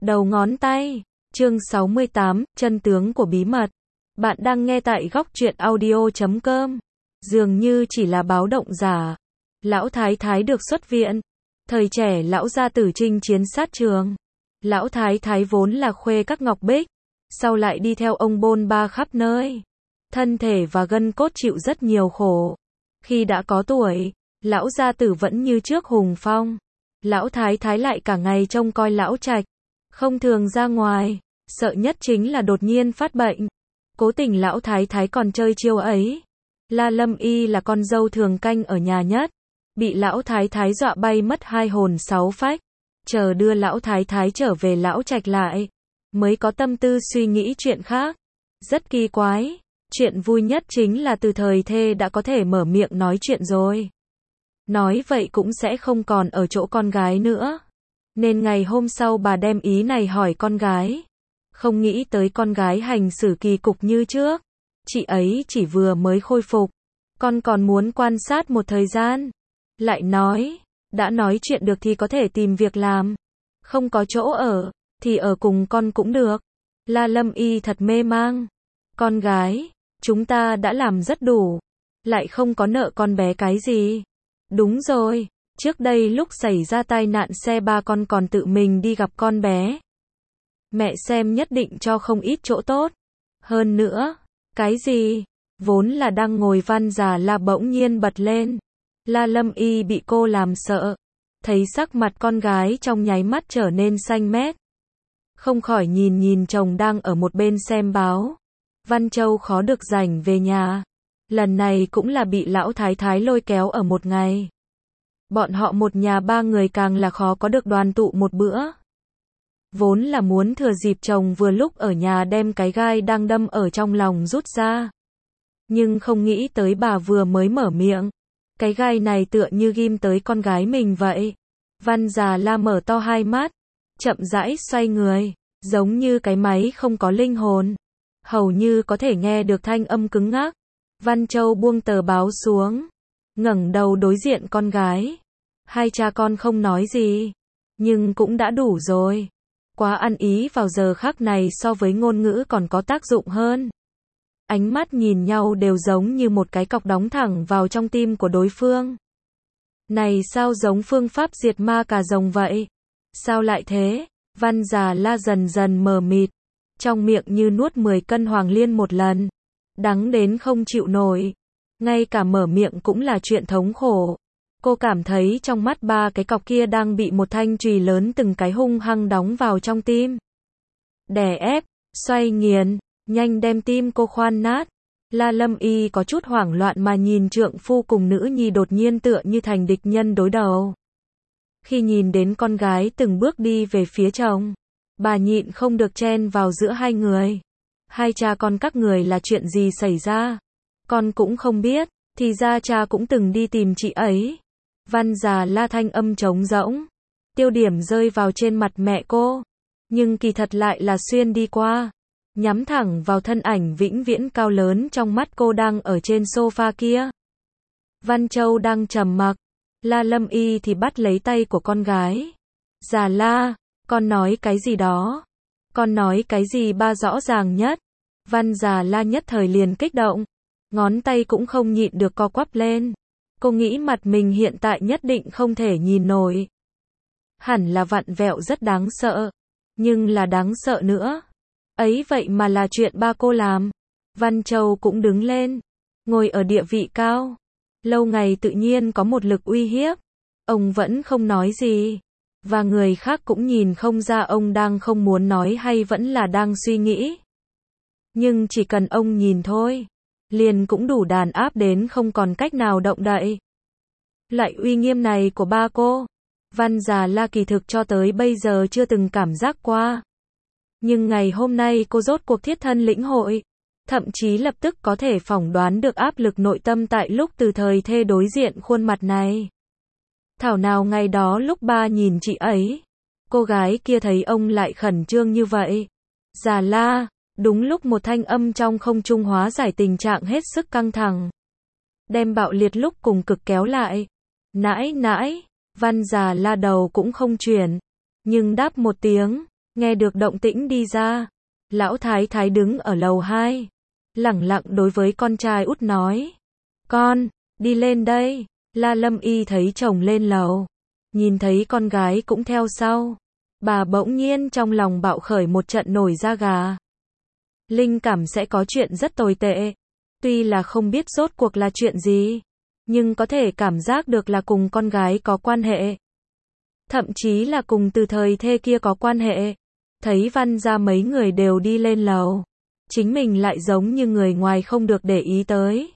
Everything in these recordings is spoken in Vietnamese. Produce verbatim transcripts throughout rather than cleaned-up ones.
Đầu ngón tay. Chương sáu mươi tám, chân tướng của bí mật. Bạn đang nghe tại góc truyện audio chấm com. Dường như chỉ là báo động giả. Lão Thái Thái được xuất viện. Thời trẻ lão gia tử chinh chiến sát trường. Lão Thái Thái vốn là khuê các ngọc bích. Sau lại đi theo ông bôn ba khắp nơi. Thân thể và gân cốt chịu rất nhiều khổ. Khi đã có tuổi, lão gia tử vẫn như trước hùng phong. Lão Thái Thái lại cả ngày trông coi lão trạch. Không thường ra ngoài. Sợ nhất chính là đột nhiên phát bệnh. Cố tình lão Thái Thái còn chơi chiêu ấy. La Lâm Y là con dâu thường canh ở nhà nhất. Bị lão Thái Thái dọa bay mất hai hồn sáu phách. Chờ đưa lão Thái Thái trở về lão trạch lại. Mới có tâm tư suy nghĩ chuyện khác. Rất kỳ quái. Chuyện vui nhất chính là từ thời thê đã có thể mở miệng nói chuyện rồi. Nói vậy cũng sẽ không còn ở chỗ con gái nữa. Nên ngày hôm sau bà đem ý này hỏi con gái. Không nghĩ tới con gái hành xử kỳ cục như trước. Chị ấy chỉ vừa mới khôi phục. Con còn muốn quan sát một thời gian. Lại nói, đã nói chuyện được thì có thể tìm việc làm. Không có chỗ ở, thì ở cùng con cũng được. La Lâm Y thật mê mang. Con gái, chúng ta đã làm rất đủ. Lại không có nợ con bé cái gì. Đúng rồi, trước đây lúc xảy ra tai nạn xe ba con còn tự mình đi gặp con bé. Mẹ xem nhất định cho không ít chỗ tốt. Hơn nữa, cái gì? Vốn là đang ngồi Văn Già La bỗng nhiên bật lên. La Lâm Y bị cô làm sợ. Thấy sắc mặt con gái trong nháy mắt trở nên xanh mét. Không khỏi nhìn nhìn chồng đang ở một bên xem báo. Văn Châu khó được rảnh về nhà. Lần này cũng là bị lão Thái Thái lôi kéo ở một ngày. Bọn họ một nhà ba người càng là khó có được đoàn tụ một bữa. Vốn là muốn thừa dịp chồng vừa lúc ở nhà đem cái gai đang đâm ở trong lòng rút ra. Nhưng không nghĩ tới bà vừa mới mở miệng. Cái gai này tựa như ghim tới con gái mình vậy. Văn Già La mở to hai mắt. Chậm rãi xoay người. Giống như cái máy không có linh hồn. Hầu như có thể nghe được thanh âm cứng ngắc. Văn Châu buông tờ báo xuống. Ngẩng đầu đối diện con gái. Hai cha con không nói gì. Nhưng cũng đã đủ rồi. Quá ăn ý vào giờ khắc này so với ngôn ngữ còn có tác dụng hơn. Ánh mắt nhìn nhau đều giống như một cái cọc đóng thẳng vào trong tim của đối phương. Này sao giống phương pháp diệt ma cà rồng vậy? Sao lại thế? Văn Già La dần dần mờ mịt. Trong miệng như nuốt mười cân hoàng liên một lần. Đắng đến không chịu nổi. Ngay cả mở miệng cũng là chuyện thống khổ. Cô cảm thấy trong mắt ba cái cọc kia đang bị một thanh chùy lớn từng cái hung hăng đóng vào trong tim. Đè ép, xoay nghiền, nhanh đem tim cô khoan nát. La Lâm Y có chút hoảng loạn mà nhìn trượng phu cùng nữ nhi đột nhiên tựa như thành địch nhân đối đầu. Khi nhìn đến con gái từng bước đi về phía chồng, bà nhịn không được chen vào giữa hai người. Hai cha con các người là chuyện gì xảy ra? Con cũng không biết, thì ra cha cũng từng đi tìm chị ấy. Văn Già La thanh âm trống rỗng. Tiêu điểm rơi vào trên mặt mẹ cô. Nhưng kỳ thật lại là xuyên đi qua. Nhắm thẳng vào thân ảnh vĩnh viễn cao lớn trong mắt cô đang ở trên sofa kia. Văn Châu đang trầm mặc. La Lâm Y thì bắt lấy tay của con gái. Già La, con nói cái gì đó? Con nói cái gì ba rõ ràng nhất? Văn Già La nhất thời liền kích động. Ngón tay cũng không nhịn được co quắp lên. Cô nghĩ mặt mình hiện tại nhất định không thể nhìn nổi. Hẳn là vặn vẹo rất đáng sợ. Nhưng là đáng sợ nữa. Ấy vậy mà là chuyện ba cô làm. Văn Châu cũng đứng lên. Ngồi ở địa vị cao. Lâu ngày tự nhiên có một lực uy hiếp. Ông vẫn không nói gì. Và người khác cũng nhìn không ra ông đang không muốn nói hay vẫn là đang suy nghĩ. Nhưng chỉ cần ông nhìn thôi. Liền cũng đủ đàn áp đến không còn cách nào động đậy. Loại uy nghiêm này của ba cô. Văn Già La kỳ thực cho tới bây giờ chưa từng cảm giác qua. Nhưng ngày hôm nay cô rốt cuộc thiết thân lĩnh hội. Thậm chí lập tức có thể phỏng đoán được áp lực nội tâm tại lúc từ thời thê đối diện khuôn mặt này. Thảo nào ngày đó lúc ba nhìn chị ấy. Cô gái kia thấy ông lại khẩn trương như vậy. Già La. Đúng lúc một thanh âm trong không trung hóa giải tình trạng hết sức căng thẳng. Đem bạo liệt lúc cùng cực kéo lại. Nãi nãi, Văn Già La đầu cũng không chuyển. Nhưng đáp một tiếng. Nghe được động tĩnh đi ra, lão thái thái đứng ở lầu hai, lẳng lặng đối với con trai út nói. Con, đi lên đây. La Lâm Y thấy chồng lên lầu, nhìn thấy con gái cũng theo sau. Bà bỗng nhiên trong lòng bạo khởi một trận nổi da gà. Linh cảm sẽ có chuyện rất tồi tệ. Tuy là không biết rốt cuộc là chuyện gì, nhưng có thể cảm giác được là cùng con gái có quan hệ. Thậm chí là cùng từ thời thê kia có quan hệ. Thấy Văn gia mấy người đều đi lên lầu, chính mình lại giống như người ngoài không được để ý tới.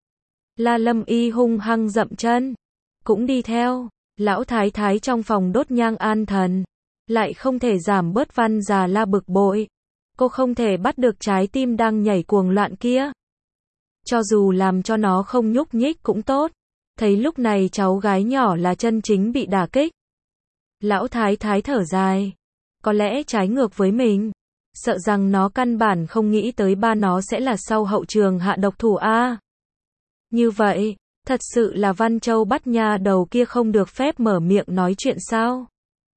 La Lâm Y hung hăng dậm chân, cũng đi theo. Lão thái thái trong phòng đốt nhang an thần, lại không thể giảm bớt Văn già La bực bội. Cô không thể bắt được trái tim đang nhảy cuồng loạn kia. Cho dù làm cho nó không nhúc nhích cũng tốt. Thấy lúc này cháu gái nhỏ là chân chính bị đả kích. Lão thái thái thở dài. Có lẽ trái ngược với mình. Sợ rằng nó căn bản không nghĩ tới ba nó sẽ là sau hậu trường hạ độc thủ a. Như vậy, thật sự là Văn Châu bắt nha đầu kia không được phép mở miệng nói chuyện sao?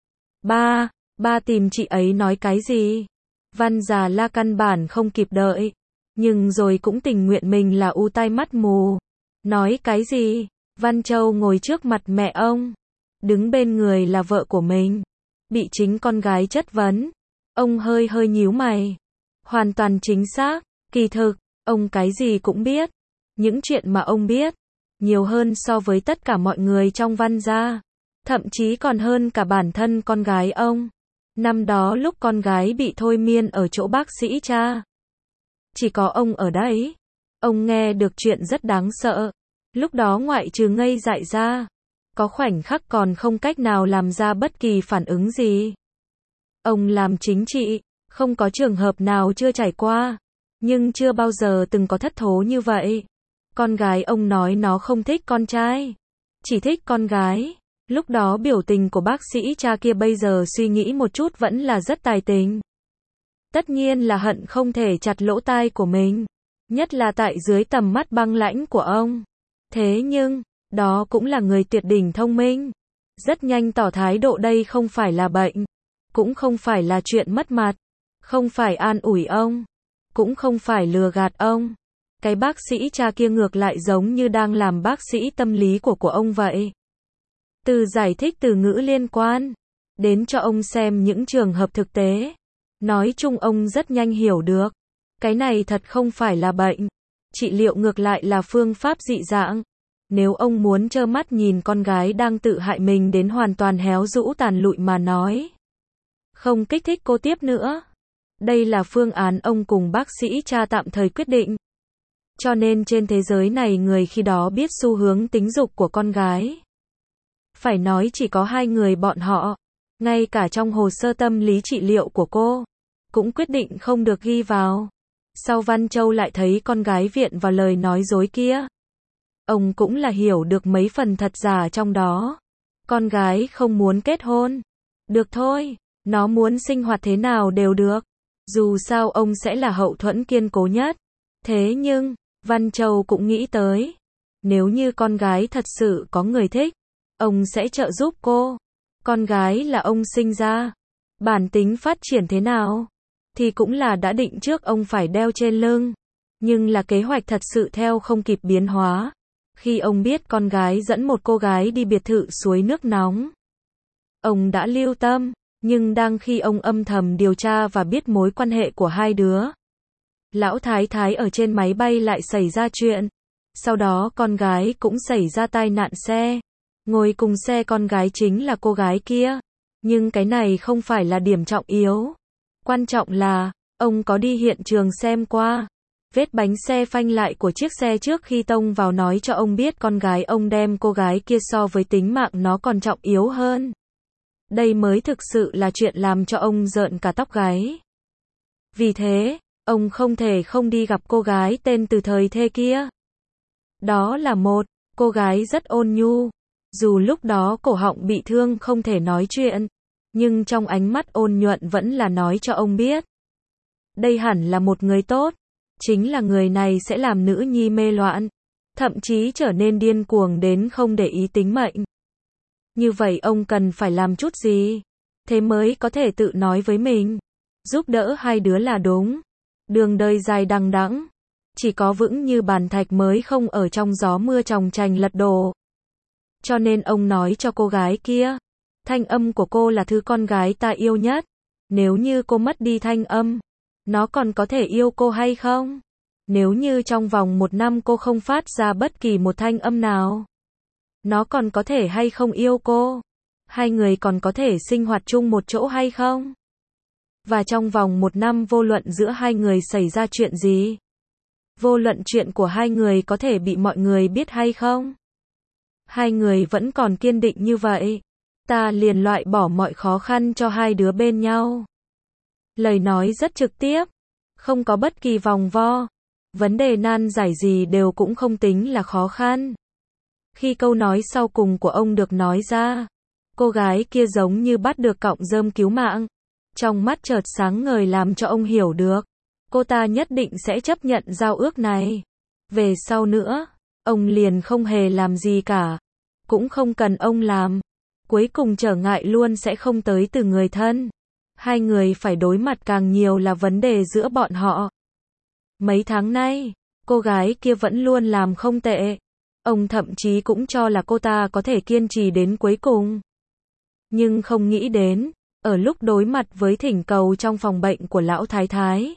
Ba, ba tìm chị ấy nói cái gì? Văn già La căn bản không kịp đợi, nhưng rồi cũng tình nguyện mình là u tai mắt mù. Nói cái gì? Văn Châu ngồi trước mặt mẹ ông, đứng bên người là vợ của mình, bị chính con gái chất vấn. Ông hơi hơi nhíu mày. Hoàn toàn chính xác, kỳ thực, ông cái gì cũng biết. Những chuyện mà ông biết, nhiều hơn so với tất cả mọi người trong Văn gia. Thậm chí còn hơn cả bản thân con gái ông. Năm đó lúc con gái bị thôi miên ở chỗ bác sĩ cha, chỉ có ông ở đấy. Ông nghe được chuyện rất đáng sợ. Lúc đó ngoại trừ ngây dại ra, có khoảnh khắc còn không cách nào làm ra bất kỳ phản ứng gì. Ông làm chính trị, không có trường hợp nào chưa trải qua, nhưng chưa bao giờ từng có thất thố như vậy. Con gái ông nói nó không thích con trai, chỉ thích con gái. Lúc đó biểu tình của bác sĩ cha kia bây giờ suy nghĩ một chút vẫn là rất tài tình. Tất nhiên là hận không thể chặt lỗ tai của mình, nhất là tại dưới tầm mắt băng lãnh của ông. Thế nhưng, đó cũng là người tuyệt đỉnh thông minh. Rất nhanh tỏ thái độ đây không phải là bệnh, cũng không phải là chuyện mất mặt, không phải an ủi ông, cũng không phải lừa gạt ông. Cái bác sĩ cha kia ngược lại giống như đang làm bác sĩ tâm lý của của ông vậy. Từ giải thích từ ngữ liên quan, đến cho ông xem những trường hợp thực tế. Nói chung ông rất nhanh hiểu được. Cái này thật không phải là bệnh. Trị liệu ngược lại là phương pháp dị dạng. Nếu ông muốn trơ mắt nhìn con gái đang tự hại mình đến hoàn toàn héo rũ tàn lụi mà nói, không kích thích cô tiếp nữa. Đây là phương án ông cùng bác sĩ cha tạm thời quyết định. Cho nên trên thế giới này người khi đó biết xu hướng tính dục của con gái. Phải nói chỉ có hai người bọn họ. Ngay cả trong hồ sơ tâm lý trị liệu của cô, cũng quyết định không được ghi vào. Sau Văn Châu lại thấy con gái viện vào lời nói dối kia. Ông cũng là hiểu được mấy phần thật giả trong đó. Con gái không muốn kết hôn. Được thôi, nó muốn sinh hoạt thế nào đều được. Dù sao ông sẽ là hậu thuẫn kiên cố nhất. Thế nhưng, Văn Châu cũng nghĩ tới. Nếu như con gái thật sự có người thích, ông sẽ trợ giúp cô. Con gái là ông sinh ra. Bản tính phát triển thế nào, thì cũng là đã định trước ông phải đeo trên lưng. Nhưng là kế hoạch thật sự theo không kịp biến hóa. Khi ông biết con gái dẫn một cô gái đi biệt thự suối nước nóng, ông đã lưu tâm. Nhưng đang khi ông âm thầm điều tra và biết mối quan hệ của hai đứa, lão thái thái ở trên máy bay lại xảy ra chuyện. Sau đó con gái cũng xảy ra tai nạn xe. Ngồi cùng xe con gái chính là cô gái kia. Nhưng cái này không phải là điểm trọng yếu. Quan trọng là, ông có đi hiện trường xem qua. Vết bánh xe phanh lại của chiếc xe trước khi tông vào nói cho ông biết con gái ông đem cô gái kia so với tính mạng nó còn trọng yếu hơn. Đây mới thực sự là chuyện làm cho ông rợn cả tóc gáy. Vì thế, ông không thể không đi gặp cô gái tên từ thời thê kia. Đó là một cô gái rất ôn nhu. Dù lúc đó cổ họng bị thương không thể nói chuyện, nhưng trong ánh mắt ôn nhuận vẫn là nói cho ông biết. Đây hẳn là một người tốt. Chính là người này sẽ làm nữ nhi mê loạn, thậm chí trở nên điên cuồng đến không để ý tính mệnh. Như vậy ông cần phải làm chút gì? Thế mới có thể tự nói với mình. giúp đỡ hai đứa là đúng. Đường đời dài đằng đẵng, chỉ có vững như bàn thạch mới không ở trong gió mưa chòng chành lật đổ. Cho nên ông nói cho cô gái kia, thanh âm của cô là thứ con gái ta yêu nhất. Nếu như cô mất đi thanh âm, nó còn có thể yêu cô hay không? Nếu như trong vòng một năm cô không phát ra bất kỳ một thanh âm nào, nó còn có thể hay không yêu cô? Hai người còn có thể sinh hoạt chung một chỗ hay không? Và trong vòng một năm vô luận giữa hai người xảy ra chuyện gì? Vô luận chuyện của hai người có thể bị mọi người biết hay không? Hai người vẫn còn kiên định như vậy. Ta liền loại bỏ mọi khó khăn cho hai đứa bên nhau. Lời nói rất trực tiếp, không có bất kỳ vòng vo. Vấn đề nan giải gì đều cũng không tính là khó khăn. Khi câu nói sau cùng của ông được nói ra, cô gái kia giống như bắt được cọng rơm cứu mạng. Trong mắt chợt sáng ngời làm cho ông hiểu được. Cô ta nhất định sẽ chấp nhận giao ước này. Về sau nữa, ông liền không hề làm gì cả. Cũng không cần ông làm. Cuối cùng trở ngại luôn sẽ không tới từ người thân. Hai người phải đối mặt càng nhiều là vấn đề giữa bọn họ. Mấy tháng nay, cô gái kia vẫn luôn làm không tệ. Ông thậm chí cũng cho là cô ta có thể kiên trì đến cuối cùng. Nhưng không nghĩ đến, ở lúc đối mặt với thỉnh cầu trong phòng bệnh của lão thái thái,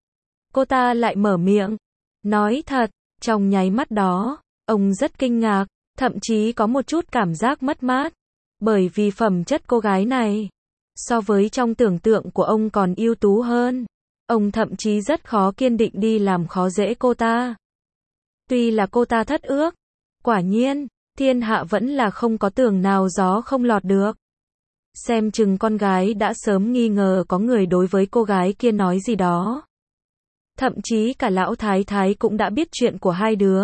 cô ta lại mở miệng. Nói thật, trong nháy mắt đó, ông rất kinh ngạc, thậm chí có một chút cảm giác mất mát. Bởi vì phẩm chất cô gái này, so với trong tưởng tượng của ông còn ưu tú hơn. Ông thậm chí rất khó kiên định đi làm khó dễ cô ta. Tuy là cô ta thất ước, quả nhiên, thiên hạ vẫn là không có tường nào gió không lọt được. Xem chừng con gái đã sớm nghi ngờ có người đối với cô gái kia nói gì đó. Thậm chí cả lão thái thái cũng đã biết chuyện của hai đứa.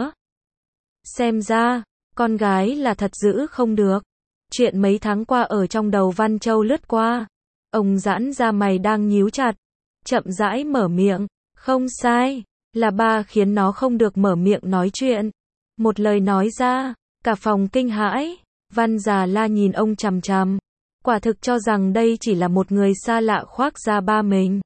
Xem ra, con gái là thật giữ không được. Chuyện mấy tháng qua ở trong đầu Văn Châu lướt qua. Ông giãn ra mày đang nhíu chặt. Chậm rãi mở miệng. Không sai, là ba khiến nó không được mở miệng nói chuyện. Một lời nói ra, cả phòng kinh hãi. Văn già La nhìn ông chằm chằm. Quả thực cho rằng đây chỉ là một người xa lạ khoác ra ba mình.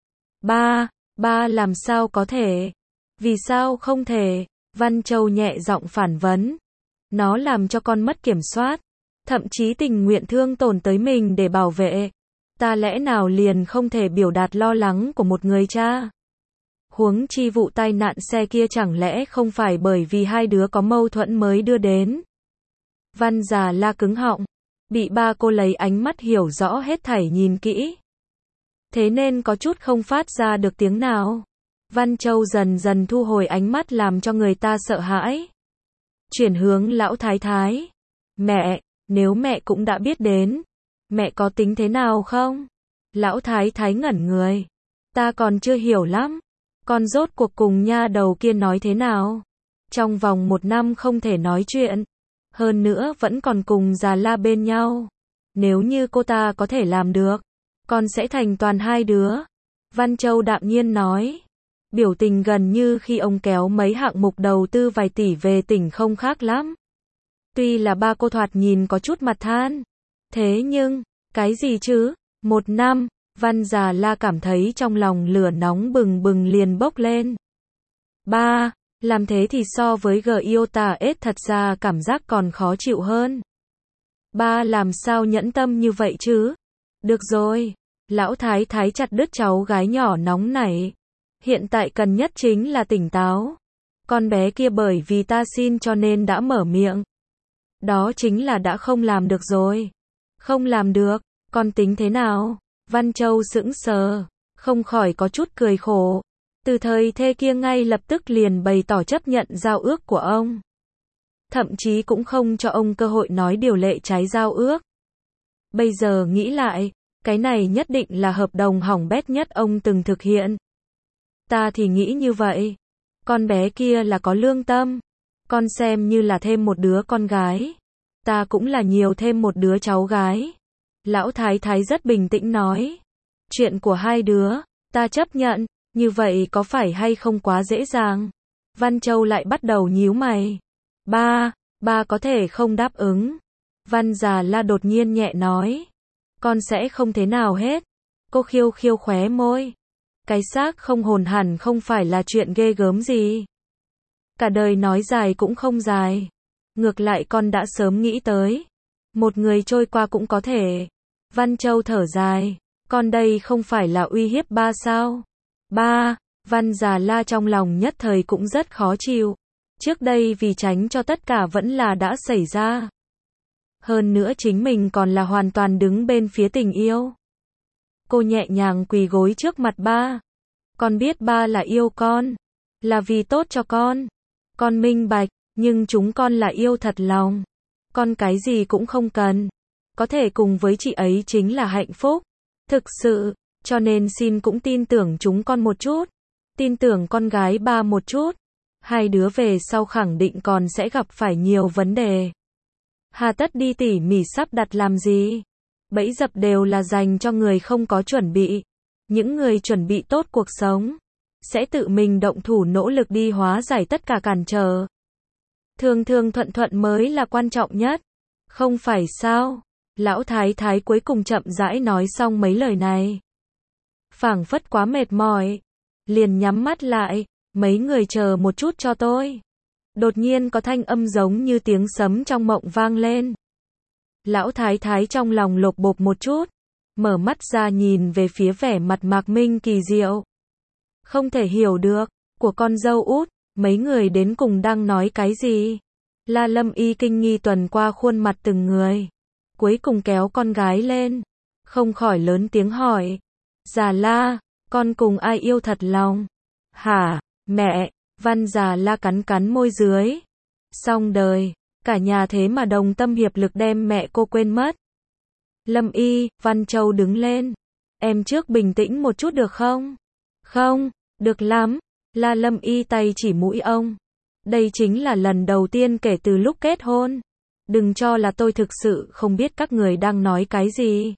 Ba, ba làm sao có thể? Vì sao không thể? Văn Châu nhẹ giọng phản vấn. Nó làm cho con mất kiểm soát. Thậm chí tình nguyện thương tổn tới mình để bảo vệ. Ta lẽ nào liền không thể biểu đạt lo lắng của một người cha? Huống chi vụ tai nạn xe kia chẳng lẽ không phải bởi vì hai đứa có mâu thuẫn mới đưa đến? Văn già La cứng họng. Bị ba cô lấy ánh mắt hiểu rõ hết thảy nhìn kỹ. Thế nên có chút không phát ra được tiếng nào. Văn Châu dần dần thu hồi ánh mắt làm cho người ta sợ hãi. Chuyển hướng lão thái thái. Mẹ, nếu mẹ cũng đã biết đến, mẹ có tính thế nào không? Lão thái thái ngẩn người. Ta còn chưa hiểu lắm. Con rốt cuộc cùng nha đầu kia nói thế nào? Trong vòng một năm không thể nói chuyện. Hơn nữa vẫn còn cùng già La bên nhau. Nếu như cô ta có thể làm được, con sẽ thành toàn hai đứa. Văn Châu đạm nhiên nói. Biểu tình gần như khi ông kéo mấy hạng mục đầu tư vài tỷ về tỉnh không khác lắm. Tuy là ba cô thoạt nhìn có chút mặt than. Thế nhưng, cái gì chứ? Một năm, Văn già La cảm thấy trong lòng lửa nóng bừng bừng liền bốc lên. Ba, làm thế thì so với Giota S thật ra cảm giác còn khó chịu hơn. Ba làm sao nhẫn tâm như vậy chứ? Được rồi, lão thái thái chặt đứt cháu gái nhỏ nóng nảy. Hiện tại cần nhất chính là tỉnh táo. Con bé kia bởi vì ta xin cho nên đã mở miệng. Đó chính là đã không làm được rồi. Không làm được, con tính thế nào? Văn Châu sững sờ, không khỏi có chút cười khổ. Từ thời thê kia ngay lập tức liền bày tỏ chấp nhận giao ước của ông. Thậm chí cũng không cho ông cơ hội nói điều lệ trái giao ước. Bây giờ nghĩ lại, cái này nhất định là hợp đồng hỏng bét nhất ông từng thực hiện. Ta thì nghĩ như vậy. Con bé kia là có lương tâm. Con xem như là thêm một đứa con gái. Ta cũng là nhiều thêm một đứa cháu gái. Lão thái thái rất bình tĩnh nói. Chuyện của hai đứa, ta chấp nhận. Như vậy có phải hay không quá dễ dàng? Văn Châu lại bắt đầu nhíu mày. Ba, ba có thể không đáp ứng. Văn già La đột nhiên nhẹ nói. Con sẽ không thế nào hết. Cô khiêu khiêu khóe môi. Cái xác không hồn hẳn không phải là chuyện ghê gớm gì. Cả đời nói dài cũng không dài. Ngược lại con đã sớm nghĩ tới. Một người trôi qua cũng có thể. Văn Châu thở dài. Con đây không phải là uy hiếp ba sao? Ba, Văn Già La trong lòng nhất thời cũng rất khó chịu. Trước đây vì tránh cho tất cả vẫn là đã xảy ra. Hơn nữa chính mình còn là hoàn toàn đứng bên phía tình yêu. Cô nhẹ nhàng quỳ gối trước mặt ba. Con biết ba là yêu con. Là vì tốt cho con. Con minh bạch, nhưng chúng con là yêu thật lòng. Con cái gì cũng không cần. Có thể cùng với chị ấy chính là hạnh phúc. Thực sự, cho nên xin cũng tin tưởng chúng con một chút. Tin tưởng con gái ba một chút. Hai đứa về sau khẳng định còn sẽ gặp phải nhiều vấn đề. Hà tất đi tỉ mỉ sắp đặt làm gì? Bẫy dập đều là dành cho người không có chuẩn bị. Những người chuẩn bị tốt cuộc sống sẽ tự mình động thủ nỗ lực đi hóa giải tất cả cản trở. Thường thường thuận thuận mới là quan trọng nhất. Không phải sao? Lão Thái Thái cuối cùng chậm rãi nói xong mấy lời này. Phảng phất quá mệt mỏi. Liền nhắm mắt lại. Mấy người chờ một chút cho tôi. Đột nhiên có thanh âm giống như tiếng sấm trong mộng vang lên. Lão Thái Thái trong lòng lột bột một chút. Mở mắt ra nhìn về phía vẻ mặt Mạc Minh kỳ diệu. Không thể hiểu được. Của con dâu út. Mấy người đến cùng đang nói cái gì? La Lâm Y kinh nghi tuần qua khuôn mặt từng người. Cuối cùng kéo con gái lên. Không khỏi lớn tiếng hỏi. Già La, con cùng ai yêu thật lòng? Hả, mẹ? Văn Già La cắn cắn môi dưới. Xong đời, cả nhà thế mà đồng tâm hiệp lực đem mẹ cô quên mất. Lâm Y, Văn Châu đứng lên. Em trước bình tĩnh một chút được không? Không, được lắm. La Lâm Y tay chỉ mũi ông. Đây chính là lần đầu tiên kể từ lúc kết hôn. Đừng cho là tôi thực sự không biết các người đang nói cái gì.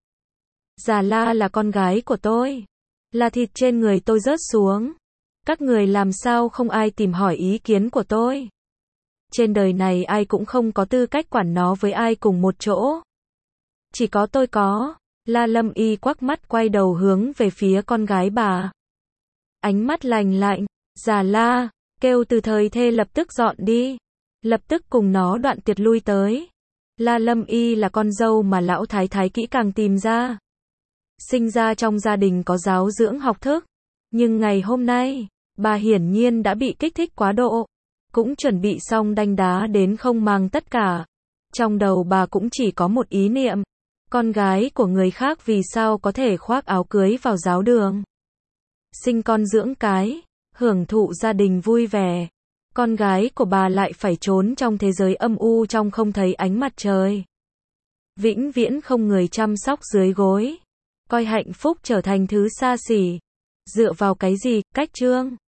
Già La là con gái của tôi. Là thịt trên người tôi rớt xuống. Các người làm sao không ai tìm hỏi ý kiến của tôi. Trên đời này ai cũng không có tư cách quản nó với ai cùng một chỗ. Chỉ có tôi có. La Lâm Y quắc mắt quay đầu hướng về phía con gái bà. Ánh mắt lạnh lạnh. Già La, kêu từ thời thê lập tức dọn đi. Lập tức cùng nó đoạn tuyệt lui tới. La Lâm Y là con dâu mà lão thái thái kỹ càng tìm ra. Sinh ra trong gia đình có giáo dưỡng học thức. Nhưng ngày hôm nay, bà hiển nhiên đã bị kích thích quá độ. Cũng chuẩn bị xong đanh đá đến không mang tất cả. Trong đầu bà cũng chỉ có một ý niệm. Con gái của người khác vì sao có thể khoác áo cưới vào giáo đường. Sinh con dưỡng cái, hưởng thụ gia đình vui vẻ. Con gái của bà lại phải trốn trong thế giới âm u trong không thấy ánh mặt trời. Vĩnh viễn không người chăm sóc dưới gối. Coi hạnh phúc trở thành thứ xa xỉ. Dựa vào cái gì, cách trương?